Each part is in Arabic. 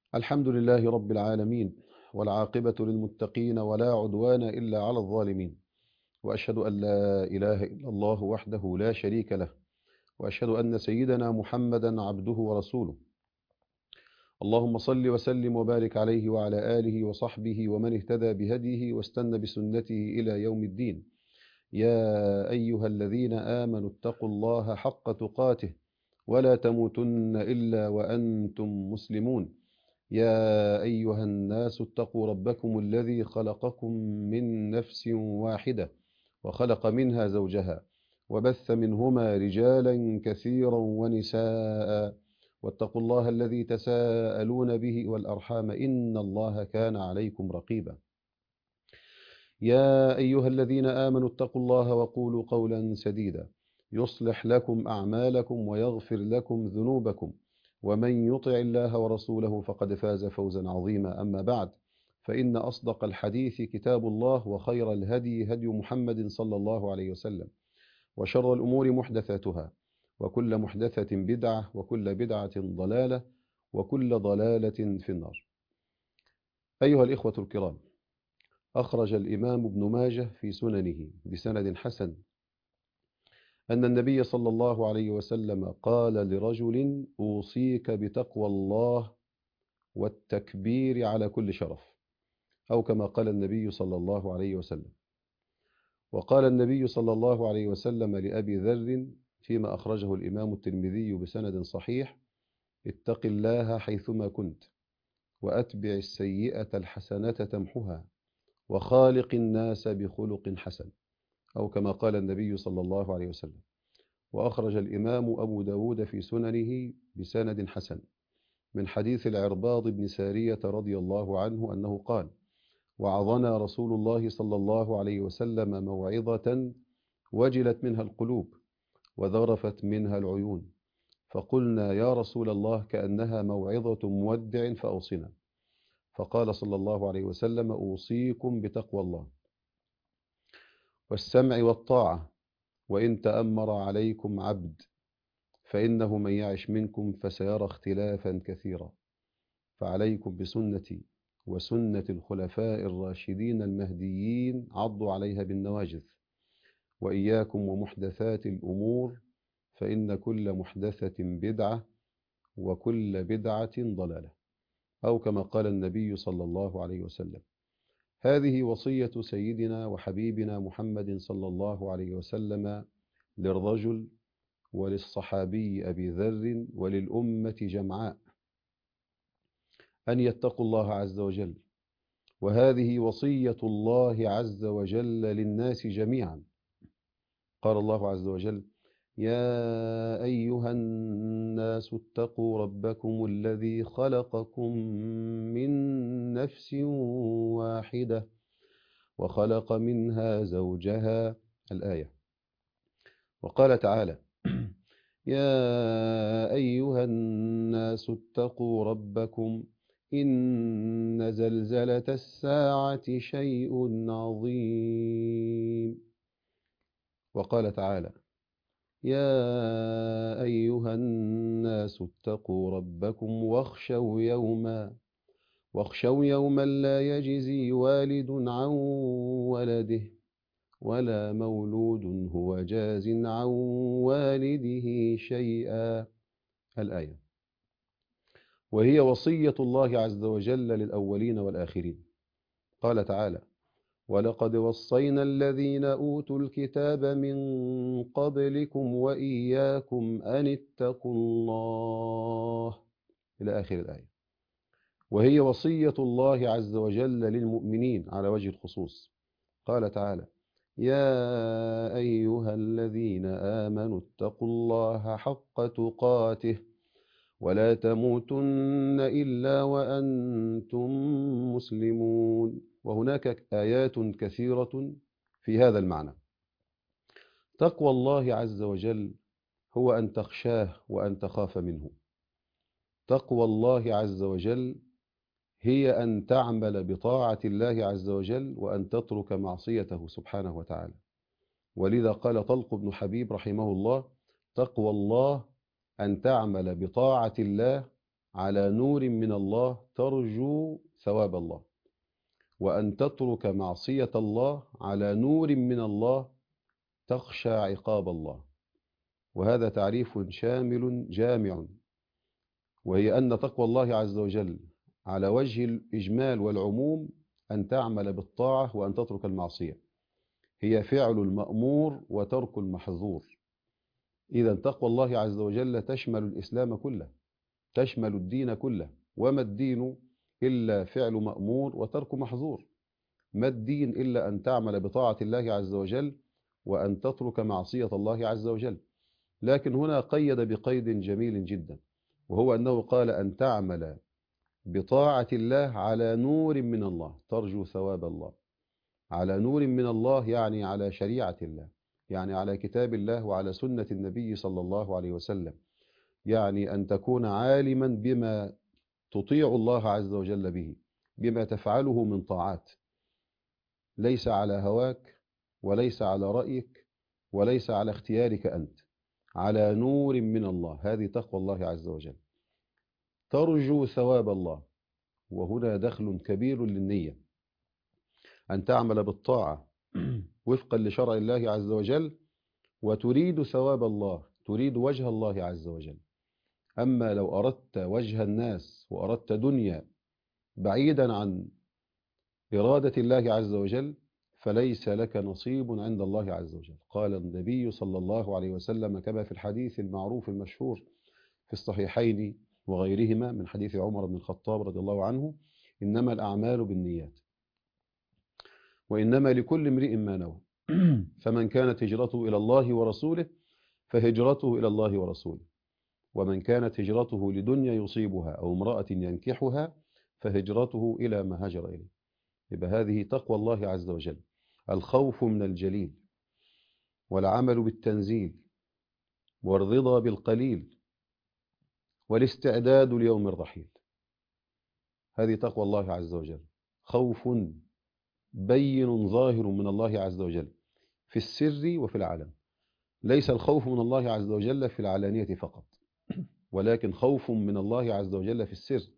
الحمد لله رب العالمين، والعاقبة للمتقين ولا عدوان إلا على الظالمين. وأشهد أن لا إله إلا الله وحده لا شريك له، وأشهد أن سيدنا محمدا عبده ورسوله. اللهم صل وسلم وبارك عليه وعلى آله وصحبه ومن اهتدى بهديه واستنى بسنته إلى يوم الدين. يا أيها الذين آمنوا اتقوا الله حق تقاته ولا تموتن إلا وأنتم مسلمون. يا أيها الناس اتقوا ربكم الذي خلقكم من نفس واحدة، وخلق منها زوجها، وبث منهما رجالا كثيرا ونساء. واتقوا الله الذي تساءلون به والأرحام إن الله كان عليكم رقيبا. يا أيها الذين آمنوا اتقوا الله وقولوا قولا سديدا يصلح لكم أعمالكم ويغفر لكم ذنوبكم، ومن يطع الله ورسوله فقد فاز فوزا عظيما. أما بعد، فإن أصدق الحديث كتاب الله، وخير الهدي هدي محمد صلى الله عليه وسلم، وشر الأمور محدثاتها، وكل محدثة بدعة، وكل بدعة ضلالة، وكل ضلالة في النار. أيها الإخوة الكرام، أخرج الإمام ابن ماجه في سننه بسند حسن أن النبي صلى الله عليه وسلم قال لرجل: أوصيك بتقوى الله والتكبير على كل شرف، أو كما قال النبي صلى الله عليه وسلم. وقال النبي صلى الله عليه وسلم لأبي ذر فيما أخرجه الإمام الترمذي بسند صحيح: اتق الله حيثما كنت، وأتبع السيئة الحسنة تمحها، وخالق الناس بخلق حسن، أو كما قال النبي صلى الله عليه وسلم. وأخرج الإمام أبو داود في سننه بسند حسن من حديث العرباض بن سارية رضي الله عنه أنه قال: وعظنا رسول الله صلى الله عليه وسلم موعظة وجلت منها القلوب وذرفت منها العيون، فقلنا: يا رسول الله، كأنها موعظة مودع فأوصنا. فقال صلى الله عليه وسلم: أوصيكم بتقوى الله والسمع والطاعة، وإن تأمر عليكم عبد، فإنه من يعش منكم فسيرى اختلافا كثيرا، فعليكم بسنتي وسنة الخلفاء الراشدين المهديين، عضوا عليها بالنواجذ، وإياكم ومحدثات الأمور، فإن كل محدثة بدعة، وكل بدعة ضلالة، أو كما قال النبي صلى الله عليه وسلم. هذه وصية سيدنا وحبيبنا محمد صلى الله عليه وسلم للرجل وللصحابي أبي ذر وللأمة جمعاء، أن يتقوا الله عز وجل. وهذه وصية الله عز وجل للناس جميعا. قال الله عز وجل: يا أيها الناس اتقوا ربكم الذي خلقكم من نفس واحدة وخلق منها زوجها، الآية. وقال تعالى: يا أيها الناس اتقوا ربكم إن زلزلة الساعة شيء عظيم. وقال تعالى: يا أيها الناس اتقوا ربكم واخشوا يوما لا يجزي والد عن ولده ولا مولود هو جاز عن والده شيئا، الآية. وهي وصية الله عز وجل للأولين والآخرين. قال تعالى: ولقد وصينا الذين أوتوا الكتاب من قبلكم وإياكم أن اتقوا الله، إلى آخر الآية. وهي وصية الله عز وجل للمؤمنين على وجه الخصوص. قال تعالى: يا أيها الذين آمنوا اتقوا الله حق تقاته ولا تموتن إلا وأنتم مسلمون. وهناك آيات كثيرة في هذا المعنى. تقوى الله عز وجل هو أن تخشاه وأن تخاف منه. تقوى الله عز وجل هي أن تعمل بطاعة الله عز وجل وأن تترك معصيته سبحانه وتعالى. ولذا قال طلق بن حبيب رحمه الله: تقوى الله أن تعمل بطاعة الله على نور من الله ترجو ثواب الله، وأن تترك معصية الله على نور من الله تخشى عقاب الله. وهذا تعريف شامل جامع، وهي أن تقوى الله عز وجل على وجه الإجمال والعموم أن تعمل بالطاعة وأن تترك المعصية، هي فعل المأمور وترك المحظور. إذا تقوى الله عز وجل تشمل الإسلام كله، تشمل الدين كله. وما الدين إلا فعل مأمور وترك محظور؟ ما الدين إلا أن تعمل بطاعة الله عز وجل وأن تترك معصية الله عز وجل. لكن هنا قيد بقيد جميل جدا، وهو أنه قال أن تعمل بطاعة الله على نور من الله ترجو ثواب الله. على نور من الله يعني على شريعة الله، يعني على كتاب الله وعلى سنة النبي صلى الله عليه وسلم، يعني أن تكون عالما بما تطيع الله عز وجل به، بما تفعله من طاعات، ليس على هواك وليس على رأيك وليس على اختيارك أنت، على نور من الله. هذه تقوى الله عز وجل. ترجو ثواب الله، وهنا دخل كبير للنية، أن تعمل بالطاعة وفقا لشرع الله عز وجل وتريد ثواب الله، تريد وجه الله عز وجل. أما لو أردت وجه الناس وأردت دنيا بعيدا عن إرادة الله عز وجل فليس لك نصيب عند الله عز وجل. قال النبي صلى الله عليه وسلم كما في الحديث المعروف المشهور في الصحيحين وغيرهما من حديث عمر بن الخطاب رضي الله عنه: إنما الأعمال بالنيات وإنما لكل امرئ ما نوى، فمن كانت هجرته إلى الله ورسوله فهجرته إلى الله ورسوله، ومن كانت هجرته لدنيا يصيبها أو امرأة ينكحها فهجرته إلى ما هاجر إليه. يبقى هذه تقوى الله عز وجل: الخوف من الجليل، والعمل بالتنزيل، والرضا بالقليل، والاستعداد ليوم الرحيل. هذه تقوى الله عز وجل، خوف بين ظاهر من الله عز وجل في السر وفي العلن. ليس الخوف من الله عز وجل في العلانية فقط، ولكن خوف من الله عز وجل في السر.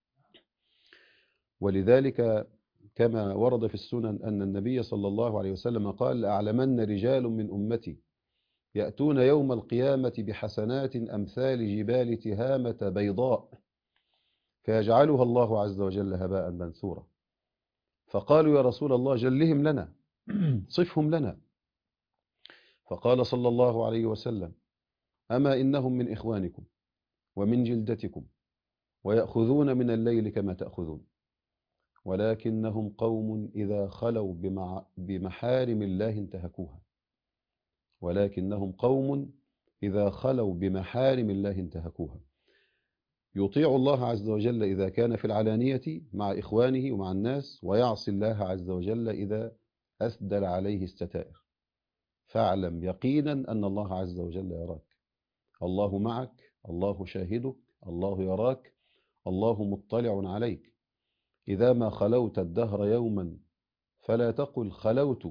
ولذلك كما ورد في السنن أن النبي صلى الله عليه وسلم قال: لأعلمن رجال من أمتي يأتون يوم القيامة بحسنات أمثال جبال تهامة بيضاء فيجعلها الله عز وجل هباء منثورا. فقالوا: يا رسول الله جلهم لنا، صفهم لنا. فقال صلى الله عليه وسلم: أما إنهم من إخوانكم ومن جلدتكم ويأخذون من الليل كما تأخذون، ولكنهم قوم إذا خلوا بمحارم الله انتهكوها. ولكنهم قوم إذا خلوا بمحارم الله انتهكوها. يطيع الله عز وجل إذا كان في العلانية مع إخوانه ومع الناس، ويعصي الله عز وجل إذا أسدل عليه الستائر. فاعلم يقينا أن الله عز وجل يراك، الله معك، الله شاهدك، الله يراك، الله مطلع عليك. إذا ما خلوت الدهر يوما فلا تقل خلوت،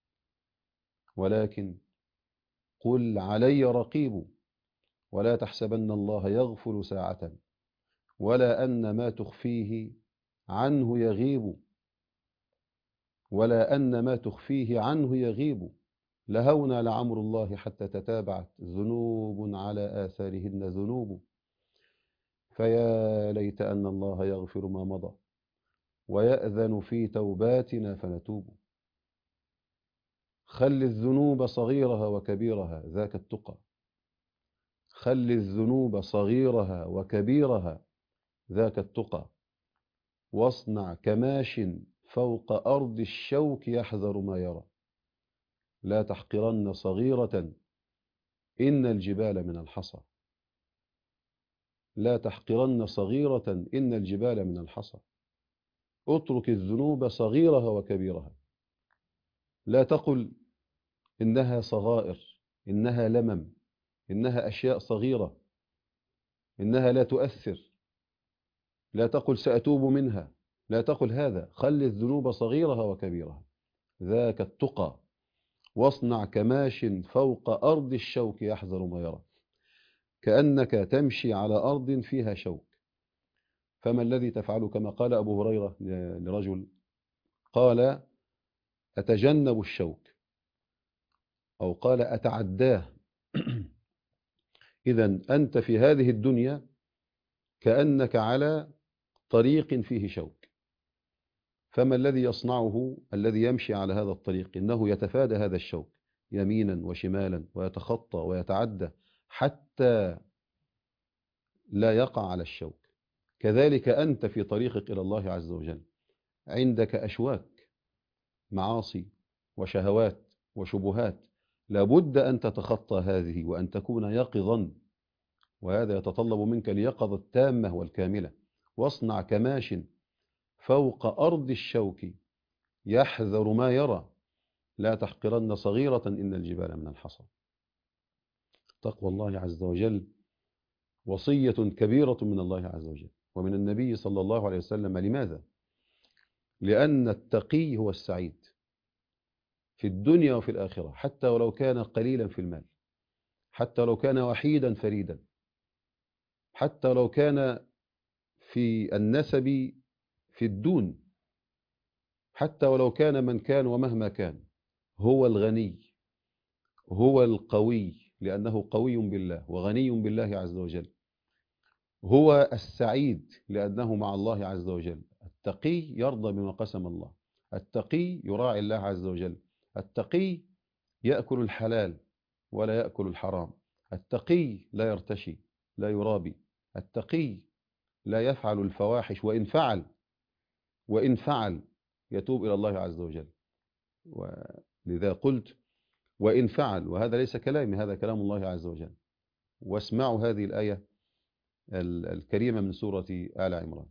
ولكن قل علي رقيب. ولا تحسبن الله يغفل ساعة، ولا أن ما تخفيه عنه يغيب، ولا أن ما تخفيه عنه يغيب. لهونا لعمر الله حتى تتابعت ذنوب على آثارهن ذنوب، فيا ليت أن الله يغفر ما مضى ويأذن في توباتنا فنتوب. خل الذنوب صغيرها وكبيرها ذاك التقى، خل الذنوب صغيرها وكبيرها ذاك التقى. واصنع كماش فوق أرض الشوك يحذر ما يرى، لا تحقرن صغيرة إن الجبال من الحصى. لا تحقرن صغيرة إن الجبال من الحصى. اترك الذنوب صغيرها وكبيرها. لا تقل إنها صغائر، إنها لمم، إنها أشياء صغيرة، إنها لا تؤثر. لا تقل سأتوب منها، لا تقل هذا. خل الذنوب صغيرها وكبيرها ذاك التقى. واصنع كماش فوق أرض الشوك يحذر ما يرى. كأنك تمشي على أرض فيها شوك، فما الذي تفعله؟ كما قال أبو هريرة لرجل، قال أتجنب الشوك، أو قال أتعداه. إذن أنت في هذه الدنيا كأنك على طريق فيه شوك، فما الذي يصنعه الذي يمشي على هذا الطريق؟ إنه يتفادى هذا الشوك يمينا وشمالا، ويتخطى ويتعدى حتى لا يقع على الشوك. كذلك أنت في طريقك إلى الله عز وجل عندك أشواك، معاصي وشهوات وشبهات، لابد أن تتخطى هذه وأن تكون يقظا، وهذا يتطلب منك اليقظة التامة والكاملة. واصنع كماش فوق أرض الشوك يحذر ما يرى، لا تحقرن صغيرة إن الجبال من الحصى. تقوى الله عز وجل وصية كبيرة من الله عز وجل ومن النبي صلى الله عليه وسلم. لماذا؟ لأن التقي هو السعيد في الدنيا وفي الآخرة، حتى ولو كان قليلا في المال، حتى لو كان وحيدا فريدا، حتى لو كان في النسب في الدون، حتى ولو كان من كان ومهما كان. هو الغني، هو القوي لأنه قوي بالله وغني بالله عز وجل. هو السعيد لأنه مع الله عز وجل. التقي يرضى بما قسم الله، التقي يراعي الله عز وجل، التقي يأكل الحلال ولا يأكل الحرام، التقي لا يرتشي لا يرابي، التقي لا يفعل الفواحش، وإن فعل يتوب إلى الله عز وجل. ولذا قلت وإن فعل، وهذا ليس كلامي، هذا كلام الله عز وجل. واسمعوا هذه الآية الكريمة من سورة آل عمران.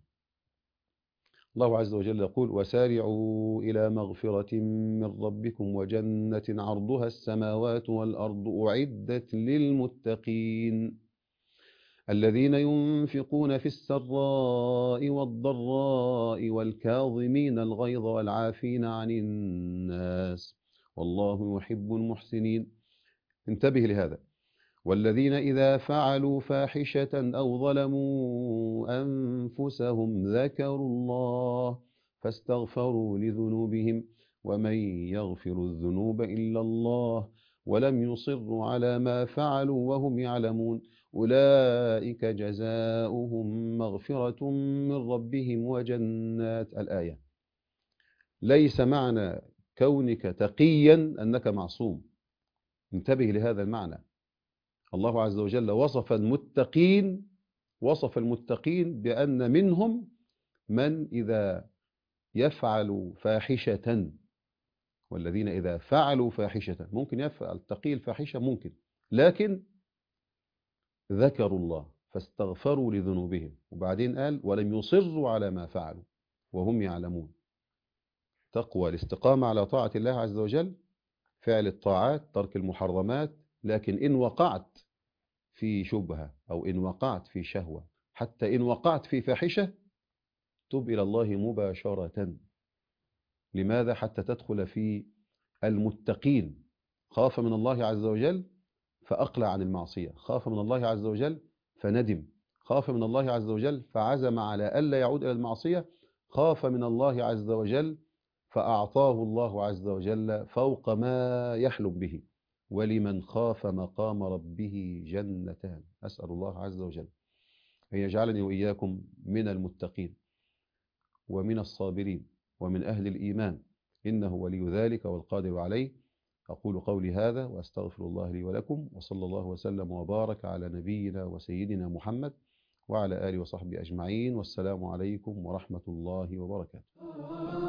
الله عز وجل يقول: وسارعوا إلى مغفرة من ربكم وجنة عرضها السماوات والأرض أعدت للمتقين الذين ينفقون في السراء والضراء والكاظمين الغيظ والعافين عن الناس والله يحب المحسنين. انتبه لهذا: والذين إذا فعلوا فاحشة أو ظلموا أنفسهم ذكروا الله فاستغفروا لذنوبهم ومن يغفر الذنوب إلا الله ولم يصروا على ما فعلوا وهم يعلمون أولئك جزاؤهم مغفرة من ربهم وجنات. الآية. ليس معنى كونك تقيا أنك معصوم، انتبه لهذا المعنى. الله عز وجل وصف المتقين بأن منهم من إذا يفعل فاحشة، والذين إذا فعلوا فاحشة، ممكن يفعل التقي الفاحشة ممكن، لكن ذكروا الله فاستغفروا لذنوبهم، وبعدين قال ولم يصروا على ما فعلوا وهم يعلمون. تقوى الاستقامة على طاعة الله عز وجل، فعل الطاعات، ترك المحرمات، لكن إن وقعت في شبهة أو إن وقعت في شهوة، حتى إن وقعت في فاحشة، تب إلى الله مباشرة. لماذا؟ حتى تدخل في المتقين. خاف من الله عز وجل فأقلع عن المعصية، خاف من الله عز وجل فندم، خاف من الله عز وجل فعزم على ألا يعود إلى المعصية، خاف من الله عز وجل فأعطاه الله عز وجل فوق ما يحلم به. ولمن خاف مقام ربه جنتان. أسأل الله عز وجل أن يجعلني وإياكم من المتقين ومن الصابرين ومن أهل الإيمان، إنه ولي ذلك والقادر عليه. أقول قولي هذا وأستغفر الله لي ولكم، وصلى الله وسلم وبارك على نبينا وسيدنا محمد وعلى آله وصحبه أجمعين، والسلام عليكم ورحمة الله وبركاته.